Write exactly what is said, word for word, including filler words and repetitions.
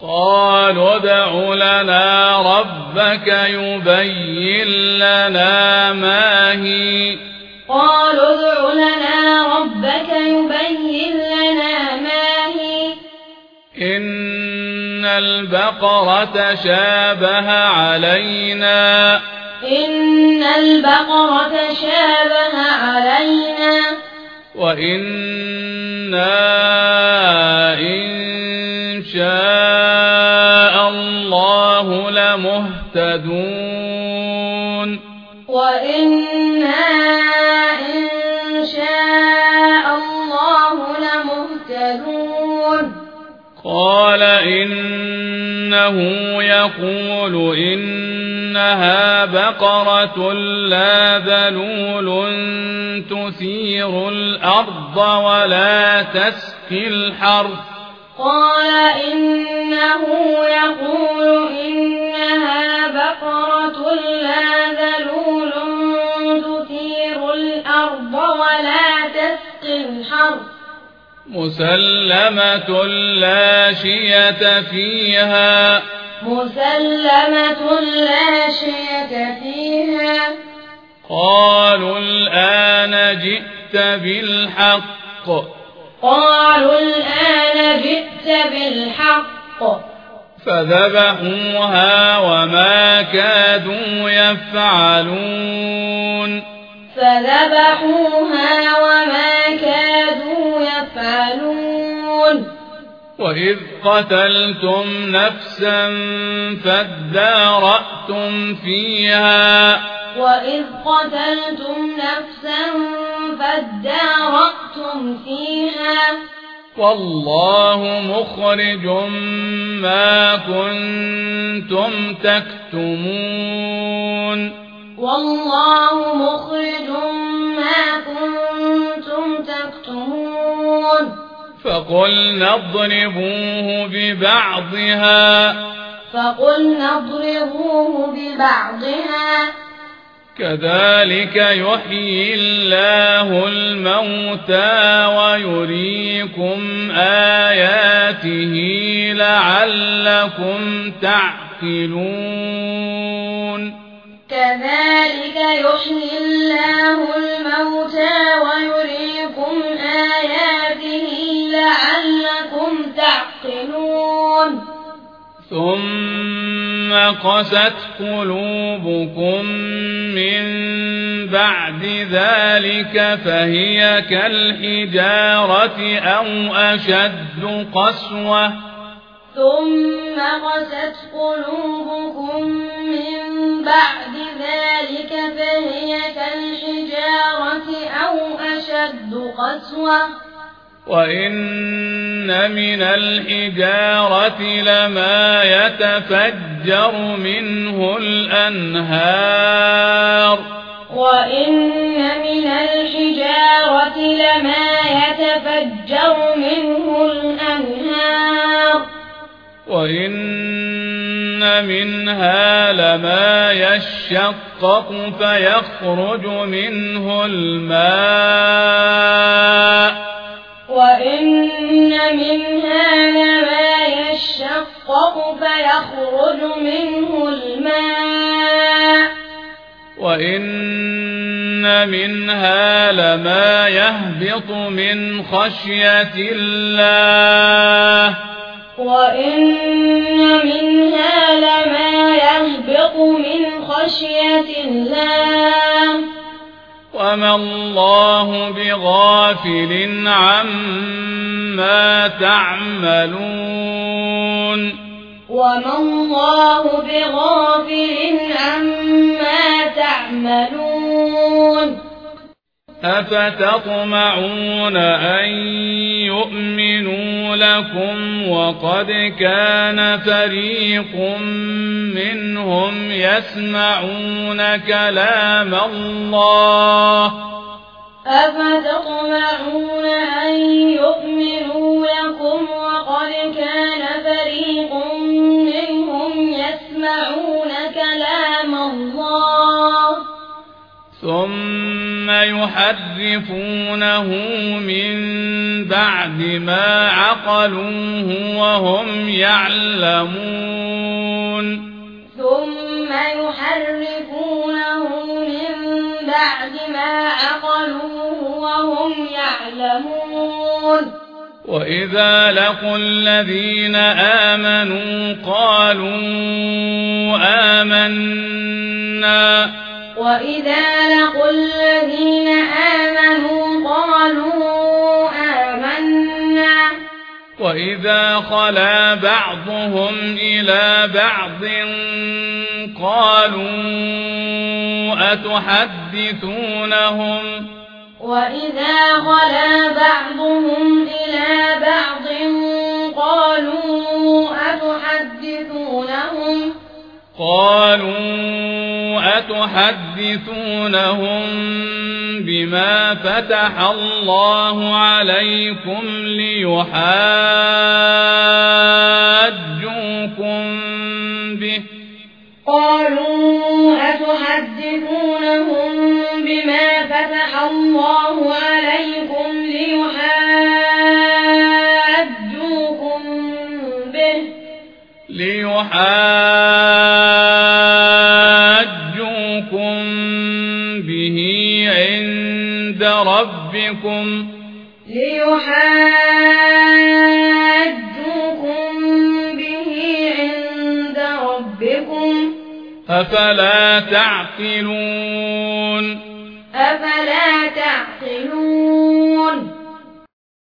قالوا ادع لنا ربك يبين لنا ما هي قالوا ادع لنا ربك يبين لنا ما هي إن البقرة شابه علينا إن البقرة شابه علينا وإنا إن شاء الله لمهتدون وإنا إن شاء الله لمهتدون قال إنه يقول إنها بقرة لا ذلول تثير الأرض ولا تسقي الحرث قال إنه يقول إنها بقرة لا ذلول تثير الأرض ولا تسقي الحرث مسلمة لا شية فيها مسلمة لا شية فيها قالوا الآن جئت بالحق قالوا الآن جئت بالحق فذبحوها وما كادوا يفعلون فذبحوها وما كادوا يفعلون وإذ قتلتم نفسا فادارأتم فيها وإذ قتلتم نفسا فادارأتم فيها والله مخرج ما كنتم تكتمون والله مخرج ما كنتم تكتمون فقلنا اضربوه ببعضها فقلنا اضربوه ببعضها كذلك يحيي الله الموتى ويريكم آياته لعلكم تعقلون كذلك يحيي الله الموتى ويريكم آياته لعلكم تعقلون ثم قست قلوبكم من بعد ذلك فهي كالحجارة أو أشد قسوة ثم قست قلوبكم من بعد ذلك فهي كالحجارة أو أشد قسوة وإن من الحجارة لما يتفجر منه الأنهار وإن من الحجارة لما يتفجر منه الأنهار وإن منها لما يشقق فيخرج منه الماء وإن منها لما يشقق فيخرج منه الماء وإن منها لما يهبط من خشية الله وإن منها لما يهبط من خشية الله وما الله بغافل عما تعملون وما الله بغافل عما تعملون أفتطمعون أن يؤمنوا لكم وقد كان فريق منهم يسمعون كلام الله أفتطمعون أن يؤمنوا لكم وقد كان فريق منهم يسمعون كلام الله ثم يحرفونه من بعد ما عقلوه وهم يعلمون ثم يحرفونه من بعد ما عقلوه وهم يعلمون وإذا لقوا الذين آمنوا قالوا آمنا وإذا لقوا الذين آمنوا قالوا آمنا وإذا خلا بعضهم إلى بعض قالوا أتحدثونهم وإذا خلا بعضهم إلى بعض قالوا أتحدثونهم قالوا أتحدثونهم بما فتح الله عليكم ليحاجوكم به قالوا أتحدثونهم بما فتح الله عليكم ليحاجوكم به ليحاجوكم به عند ربكم ليحاجوكم به عند ربكم أفلا تعقلون أفلا تعقلون